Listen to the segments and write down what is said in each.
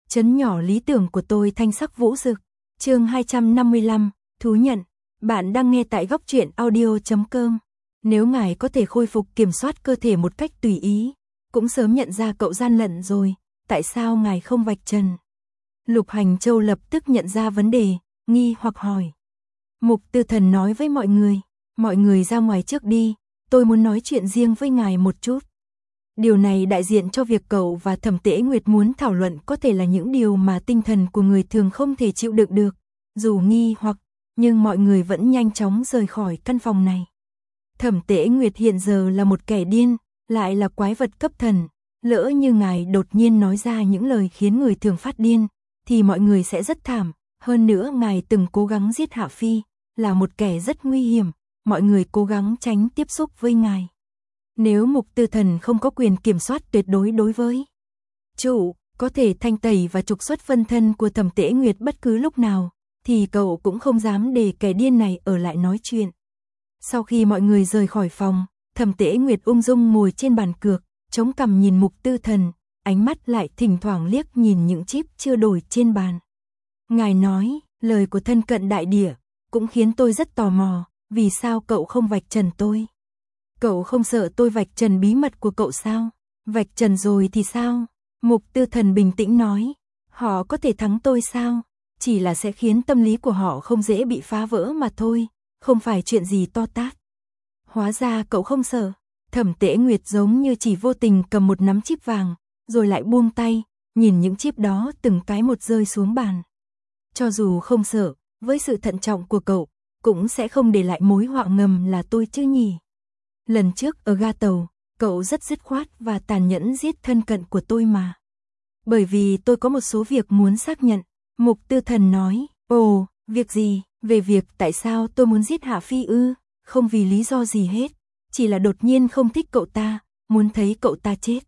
Trấn nhỏ lý tưởng của tôi thanh sắc vũ rực. Chương 255, thú nhận. Bạn đang nghe tại góc truyện audio.com. Nếu ngài có thể khôi phục kiểm soát cơ thể một cách tùy ý, cũng sớm nhận ra cậu gian lận rồi, tại sao ngài không vạch trần? Lục Hành Châu lập tức nhận ra vấn đề, nghi hoặc hỏi. Mục Tư Thần nói với mọi người ra ngoài trước đi, tôi muốn nói chuyện riêng với ngài một chút. Điều này đại diện cho việc cậu và Thẩm Tễ Nguyệt muốn thảo luận có thể là những điều mà tinh thần của người thường không thể chịu đựng được. Dù nghi hoặc, nhưng mọi người vẫn nhanh chóng rời khỏi căn phòng này. Thẩm Tễ Nguyệt hiện giờ là một kẻ điên, lại là quái vật cấp thần. Lỡ như ngài đột nhiên nói ra những lời khiến người thường phát điên, thì mọi người sẽ rất thảm. Hơn nữa ngài từng cố gắng giết Hạ Phi, là một kẻ rất nguy hiểm. Mọi người cố gắng tránh tiếp xúc với ngài. Nếu Mục Tư Thần không có quyền kiểm soát tuyệt đối đối với chủ, có thể thanh tẩy và trục xuất phân thân của Thẩm Tễ Nguyệt bất cứ lúc nào, thì cậu cũng không dám để kẻ điên này ở lại nói chuyện. Sau khi mọi người rời khỏi phòng, Thẩm Tễ Nguyệt ung dung ngồi trên bàn cược, chống cằm nhìn Mục Tư Thần, ánh mắt lại thỉnh thoảng liếc nhìn những chip chưa đổi trên bàn. Ngài nói, lời của thân cận đại địa, cũng khiến tôi rất tò mò, vì sao cậu không vạch trần tôi? Cậu không sợ tôi vạch trần bí mật của cậu sao? Vạch trần rồi thì sao? Mục Tư Thần bình tĩnh nói, họ có thể thắng tôi sao? Chỉ là sẽ khiến tâm lý của họ không dễ bị phá vỡ mà thôi, không phải chuyện gì to tát. Hóa ra cậu không sợ. Thẩm Tễ Nguyệt giống như chỉ vô tình cầm một nắm chip vàng, rồi lại buông tay, nhìn những chip đó từng cái một rơi xuống bàn. Cho dù không sợ, với sự thận trọng của cậu, cũng sẽ không để lại mối họa ngầm là tôi chứ nhỉ. Lần trước ở ga tàu, cậu rất dứt khoát và tàn nhẫn giết thân cận của tôi mà. Bởi vì tôi có một số việc muốn xác nhận. Mục Tư Thần nói, ồ, việc gì? Về việc tại sao tôi muốn giết Hạ Phi ư? Không vì lý do gì hết, chỉ là đột nhiên không thích cậu ta, muốn thấy cậu ta chết.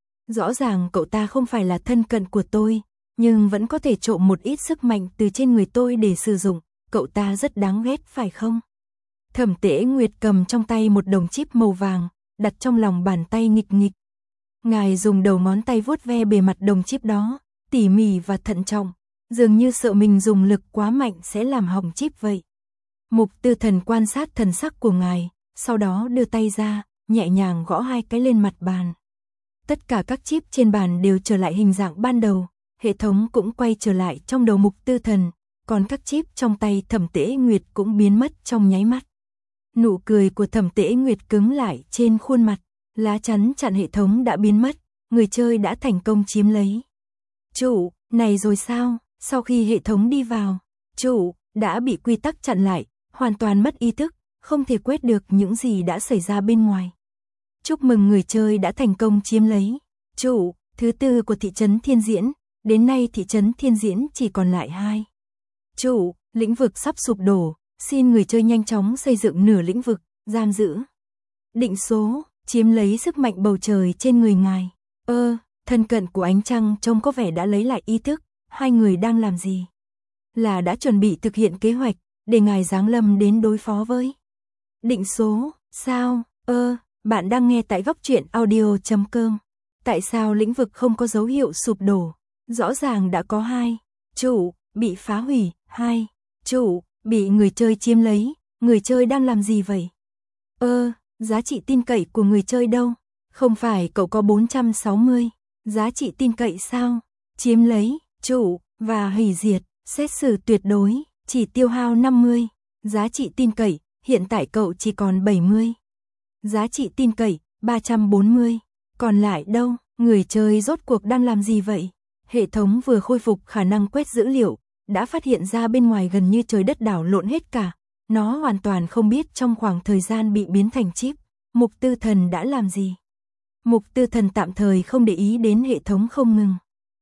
Rõ ràng cậu ta không phải là thân cận của tôi, nhưng vẫn có thể trộm một ít sức mạnh từ trên người tôi để sử dụng. Cậu ta rất đáng ghét phải không? Thẩm Tễ Nguyệt cầm trong tay một đồng chip màu vàng, đặt trong lòng bàn tay nghịch nghịch. Ngài dùng đầu ngón tay vuốt ve bề mặt đồng chip đó, tỉ mỉ và thận trọng, dường như sợ mình dùng lực quá mạnh sẽ làm hỏng chip vậy. Mục Tư Thần quan sát thần sắc của ngài, sau đó đưa tay ra, nhẹ nhàng gõ hai cái lên mặt bàn. Tất cả các chip trên bàn đều trở lại hình dạng ban đầu, hệ thống cũng quay trở lại trong đầu Mục Tư Thần, còn các chip trong tay Thẩm Tễ Nguyệt cũng biến mất trong nháy mắt. Nụ cười của Thẩm Tễ Nguyệt cứng lại trên khuôn mặt, lá chắn chặn hệ thống đã biến mất, người chơi đã thành công chiếm lấy. Chủ, này rồi sao? Sau khi hệ thống đi vào, chủ đã bị quy tắc chặn lại, hoàn toàn mất ý thức, không thể quét được những gì đã xảy ra bên ngoài. Chúc mừng người chơi đã thành công chiếm lấy chủ thứ tư của thị trấn Thiên Diễn, đến nay thị trấn Thiên Diễn chỉ còn lại 2. Chủ, lĩnh vực sắp sụp đổ, xin người chơi nhanh chóng xây dựng nửa lĩnh vực, giam giữ. Định số, chiếm lấy sức mạnh bầu trời trên người ngài. Thân cận của ánh trăng trông có vẻ đã lấy lại ý thức, hai người đang làm gì? Là đã chuẩn bị thực hiện kế hoạch, để ngài giáng lâm đến đối phó với. Định số, sao? Bạn đang nghe tại góc truyện audio.com. Tại sao lĩnh vực không có dấu hiệu sụp đổ? Rõ ràng đã có 2. Chủ, bị phá hủy, 2. Chủ, bị người chơi chiếm lấy, người chơi đang làm gì vậy? Giá trị tin cậy của người chơi đâu? Không phải cậu có 460, giá trị tin cậy sao? Chiếm lấy, chủ, và hủy diệt, xét xử tuyệt đối, chỉ tiêu hao 50, giá trị tin cậy, hiện tại cậu chỉ còn 70. Giá trị tin cậy, 340, còn lại đâu? Người chơi rốt cuộc đang làm gì vậy? Hệ thống vừa khôi phục khả năng quét dữ liệu, đã phát hiện ra bên ngoài gần như trời đất đảo lộn hết cả. Nó hoàn toàn không biết trong khoảng thời gian bị biến thành chip, Mục Tư Thần đã làm gì. Mục Tư Thần tạm thời không để ý đến hệ thống không ngừng.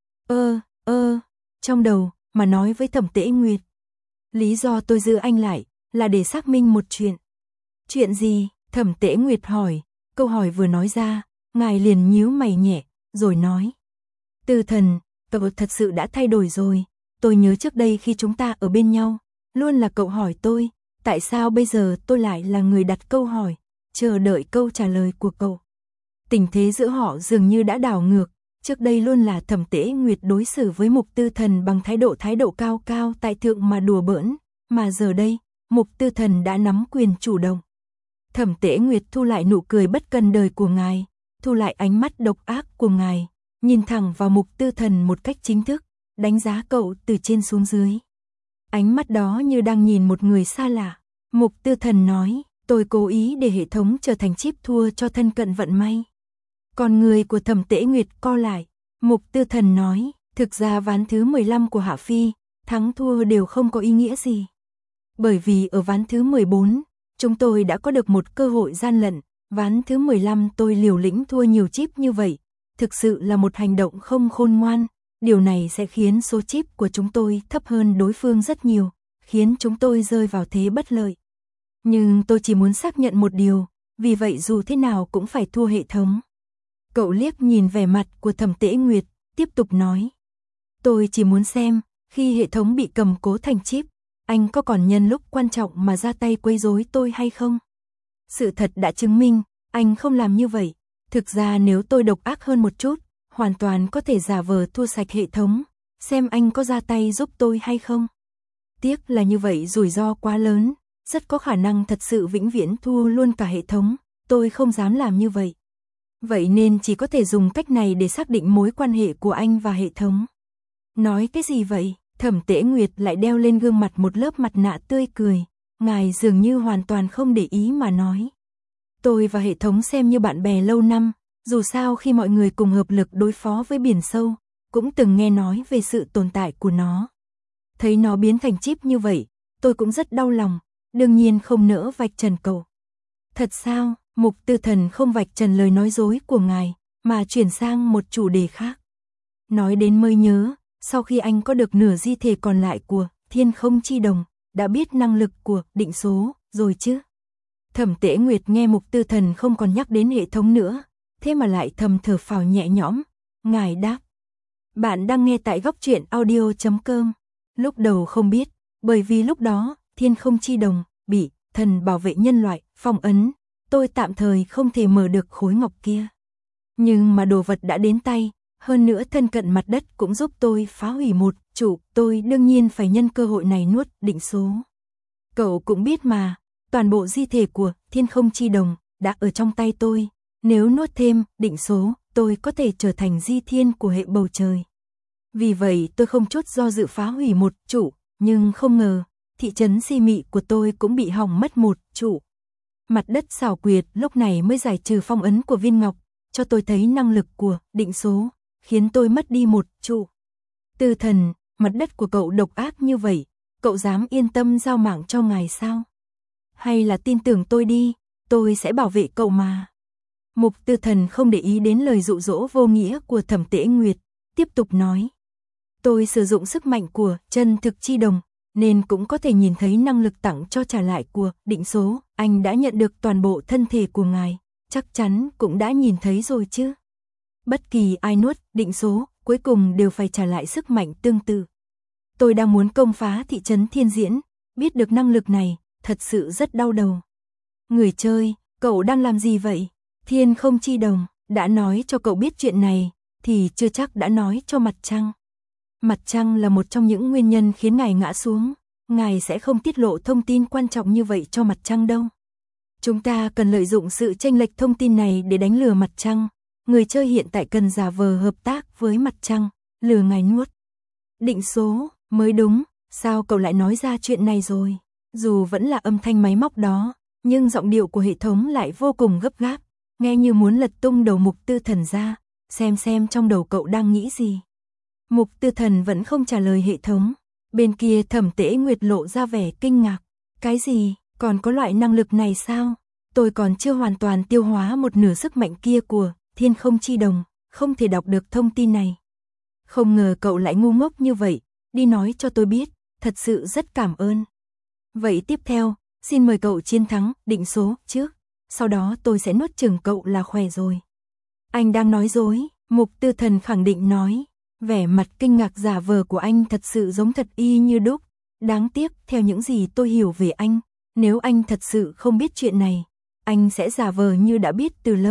Trong đầu, mà nói với Thẩm Tễ Nguyệt. Lý do tôi giữ anh lại, là để xác minh một chuyện. Chuyện gì? Thẩm Tễ Nguyệt hỏi, câu hỏi vừa nói ra, ngài liền nhíu mày nhẹ, rồi nói. Tư Thần, cậu thật sự đã thay đổi rồi, tôi nhớ trước đây khi chúng ta ở bên nhau, luôn là cậu hỏi tôi, tại sao bây giờ tôi lại là người đặt câu hỏi, chờ đợi câu trả lời của cậu. Tình thế giữa họ dường như đã đảo ngược, Trước đây luôn là Thẩm Tễ Nguyệt đối xử với Mục Tư Thần bằng thái độ cao cao tại thượng mà đùa bỡn, mà giờ đây, Mục Tư Thần đã nắm quyền chủ động. Thẩm Tễ Nguyệt thu lại nụ cười bất cần đời của ngài, thu lại ánh mắt độc ác của ngài, nhìn thẳng vào Mục Tư Thần một cách chính thức, đánh giá cậu từ trên xuống dưới. Ánh mắt đó như đang nhìn một người xa lạ. Mục Tư Thần nói, tôi cố ý để hệ thống trở thành chip thua cho thân cận vận may. Còn người của Thẩm Tễ Nguyệt co lại. Mục Tư Thần nói, thực ra ván thứ 15 của Hạ Phi, thắng thua đều không có ý nghĩa gì. Bởi vì ở ván thứ 14, chúng tôi đã có được một cơ hội gian lận, ván thứ 15 tôi liều lĩnh thua nhiều chip như vậy, thực sự là một hành động không khôn ngoan, điều này sẽ khiến số chip của chúng tôi thấp hơn đối phương rất nhiều, khiến chúng tôi rơi vào thế bất lợi. Nhưng tôi chỉ muốn xác nhận một điều, vì vậy dù thế nào cũng phải thua hệ thống. Cậu liếc nhìn vẻ mặt của Thẩm Tễ Nguyệt, tiếp tục nói. Tôi chỉ muốn xem, khi hệ thống bị cầm cố thành chip, anh có còn nhân lúc quan trọng mà ra tay quấy rối tôi hay không? Sự thật đã chứng minh, anh không làm như vậy. Thực ra nếu tôi độc ác hơn một chút, hoàn toàn có thể giả vờ thua sạch hệ thống, xem anh có ra tay giúp tôi hay không. Tiếc là như vậy rủi ro quá lớn, rất có khả năng thật sự vĩnh viễn thua luôn cả hệ thống, tôi không dám làm như vậy. Vậy nên chỉ có thể dùng cách này để xác định mối quan hệ của anh và hệ thống. Nói cái gì vậy? Thẩm Tễ Nguyệt lại đeo lên gương mặt một lớp mặt nạ tươi cười, ngài dường như hoàn toàn không để ý mà nói. Tôi và hệ thống xem như bạn bè lâu năm, dù sao khi mọi người cùng hợp lực đối phó với biển sâu, cũng từng nghe nói về sự tồn tại của nó. Thấy nó biến thành chip như vậy, tôi cũng rất đau lòng, đương nhiên không nỡ vạch trần cậu. Thật sao? Mục Tư Thần không vạch trần lời nói dối của ngài, mà chuyển sang một chủ đề khác. Nói đến mới nhớ, sau khi anh có được nửa di thể còn lại của Thiên Không Chi Đồng, đã biết năng lực của định số rồi chứ? Thẩm Tễ Nguyệt nghe Mục Tư Thần không còn nhắc đến hệ thống nữa, thế mà lại thầm thở phào nhẹ nhõm. Ngài đáp. Bạn đang nghe tại góc truyện audio.com. Lúc đầu không biết, bởi vì lúc đó, Thiên Không Chi Đồng bị thần bảo vệ nhân loại phong ấn, tôi tạm thời không thể mở được khối ngọc kia. Nhưng mà đồ vật đã đến tay, hơn nữa thân cận mặt đất cũng giúp tôi phá hủy một chủ, tôi đương nhiên phải nhân cơ hội này nuốt định số. Cậu cũng biết mà, toàn bộ di thể của Thiên Không Chi Đồng đã ở trong tay tôi, nếu nuốt thêm định số, tôi có thể trở thành di thiên của hệ bầu trời. Vì vậy tôi không chút do dự phá hủy một chủ, nhưng không ngờ, thị trấn Si Mị của tôi cũng bị hỏng mất một chủ. Mặt đất xảo quyệt lúc này mới giải trừ phong ấn của viên ngọc, cho tôi thấy năng lực của định số, khiến tôi mất đi một chủ. Tư Thần, mặt đất của cậu độc ác như vậy, cậu dám yên tâm giao mạng cho ngài sao? Hay là tin tưởng tôi đi, tôi sẽ bảo vệ cậu mà. Mục Tư Thần không để ý đến lời dụ dỗ vô nghĩa của Thẩm Tễ Nguyệt, tiếp tục nói. Tôi sử dụng sức mạnh của chân thực chi đồng, nên cũng có thể nhìn thấy năng lực tặng cho trả lại của định số. Anh đã nhận được toàn bộ thân thể của ngài, chắc chắn cũng đã nhìn thấy rồi chứ. Bất kỳ ai nuốt định số, cuối cùng đều phải trả lại sức mạnh tương tự. Tôi đang muốn công phá thị trấn Thiên Diễn, biết được năng lực này, thật sự rất đau đầu. Người chơi, cậu đang làm gì vậy? Thiên Không Chi Đồng, đã nói cho cậu biết chuyện này, thì chưa chắc đã nói cho Mặt Trăng. Mặt Trăng là một trong những nguyên nhân khiến ngài ngã xuống, ngài sẽ không tiết lộ thông tin quan trọng như vậy cho Mặt Trăng đâu. Chúng ta cần lợi dụng sự chênh lệch thông tin này để đánh lừa Mặt Trăng. Người chơi hiện tại cần giả vờ hợp tác với Mặt Trăng, lừa ngài nuốt định số, mới đúng, sao cậu lại nói ra chuyện này rồi? Dù vẫn là âm thanh máy móc đó, nhưng giọng điệu của hệ thống lại vô cùng gấp gáp, nghe như muốn lật tung đầu Mục Tư Thần ra, xem trong đầu cậu đang nghĩ gì. Mục Tư Thần vẫn không trả lời hệ thống, bên kia Thẩm Tễ Nguyệt lộ ra vẻ kinh ngạc. Cái gì, còn có loại năng lực này sao? Tôi còn chưa hoàn toàn tiêu hóa một nửa sức mạnh kia của Thiên Không Chi Đồng, không thể đọc được thông tin này. Không ngờ cậu lại ngu ngốc như vậy, đi nói cho tôi biết, thật sự rất cảm ơn. Vậy tiếp theo, xin mời cậu chiến thắng định số trước, sau đó tôi sẽ nuốt chửng cậu là khỏe rồi. Anh đang nói dối, Mục Tư Thần khẳng định nói, vẻ mặt kinh ngạc giả vờ của anh thật sự giống thật y như đúc. Đáng tiếc, theo những gì tôi hiểu về anh, nếu anh thật sự không biết chuyện này, anh sẽ giả vờ như đã biết từ lâu.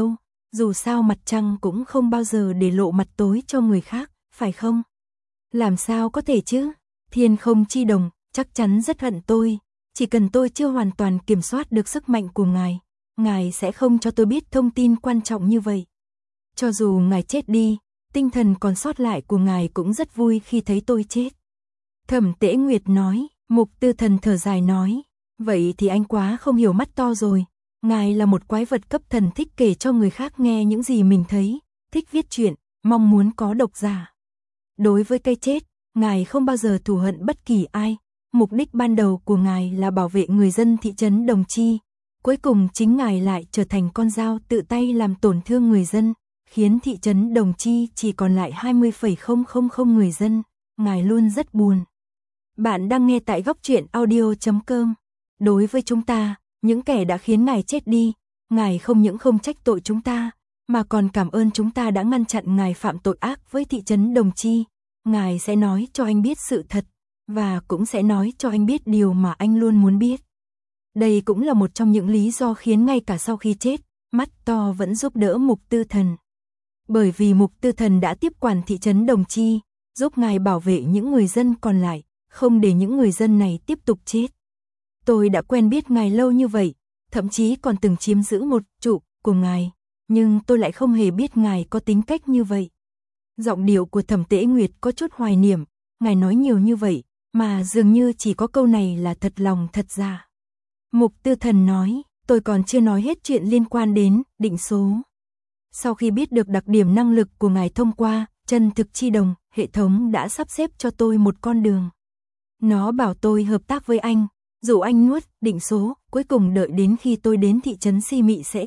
Dù sao mặt trăng cũng không bao giờ để lộ mặt tối cho người khác, phải không? Làm sao có thể chứ? Thiên Không Chi Đồng chắc chắn rất hận tôi, chỉ cần tôi chưa hoàn toàn kiểm soát được sức mạnh của ngài sẽ không cho tôi biết thông tin quan trọng như vậy. Cho dù ngài chết đi, tinh thần còn sót lại của ngài cũng rất vui khi thấy tôi chết. Thẩm Tễ Nguyệt nói. Mục Tư Thần thở dài nói, vậy thì anh quá không hiểu mắt to rồi. Ngài là một quái vật cấp thần thích kể cho người khác nghe những gì mình thấy, thích viết truyện, mong muốn có độc giả. Đối với cái chết, ngài không bao giờ thù hận bất kỳ ai. Mục đích ban đầu của ngài là bảo vệ người dân thị trấn Đồng Chi. Cuối cùng chính ngài lại trở thành con dao tự tay làm tổn thương người dân, khiến thị trấn Đồng Chi chỉ còn lại 20,000 người dân. Ngài luôn rất buồn. Bạn đang nghe tại góc truyện audio.com. Đối với chúng ta, những kẻ đã khiến ngài chết đi, ngài không những không trách tội chúng ta, mà còn cảm ơn chúng ta đã ngăn chặn ngài phạm tội ác với thị trấn Đồng Chi. Ngài sẽ nói cho anh biết sự thật, và cũng sẽ nói cho anh biết điều mà anh luôn muốn biết. Đây cũng là một trong những lý do khiến ngay cả sau khi chết, mắt to vẫn giúp đỡ Mục Tư Thần. Bởi vì Mục Tư Thần đã tiếp quản thị trấn Đồng Chi, giúp ngài bảo vệ những người dân còn lại, không để những người dân này tiếp tục chết. Tôi đã quen biết ngài lâu như vậy, thậm chí còn từng chiếm giữ một trụ của ngài, nhưng tôi lại không hề biết ngài có tính cách như vậy. Giọng điệu của Thẩm Tễ Nguyệt có chút hoài niệm, ngài nói nhiều như vậy, mà dường như chỉ có câu này là thật lòng thật dạ. Mục Tư Thần nói, tôi còn chưa nói hết chuyện liên quan đến định số. Sau khi biết được đặc điểm năng lực của ngài thông qua chân thực chi đồng, hệ thống đã sắp xếp cho tôi một con đường. Nó bảo tôi hợp tác với anh, dụ anh nuốt định số, cuối cùng đợi đến khi tôi đến thị trấn Si Mị sẽ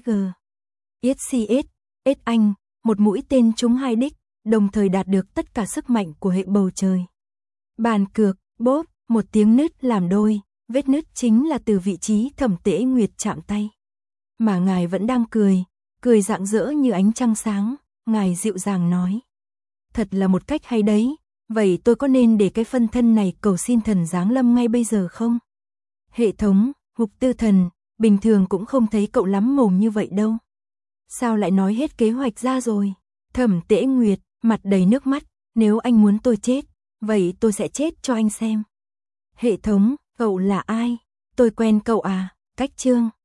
SCS, anh, một mũi tên trúng hai đích, đồng thời đạt được tất cả sức mạnh của hệ bầu trời. Bàn cược, bốp, một tiếng nứt làm đôi, vết nứt chính là từ vị trí Thẩm Tễ Nguyệt chạm tay. Mà ngài vẫn đang cười rạng rỡ như ánh trăng sáng, ngài dịu dàng nói. Thật là một cách hay đấy, vậy tôi có nên để cái phân thân này cầu xin thần giáng lâm ngay bây giờ không? Hệ thống, Mục Tư Thần, bình thường cũng không thấy cậu lắm mồm như vậy đâu. Sao lại nói hết kế hoạch ra rồi? Thẩm Tễ Nguyệt, mặt đầy nước mắt, nếu anh muốn tôi chết, vậy tôi sẽ chết cho anh xem. Hệ thống, cậu là ai? Tôi quen cậu à? Cách chương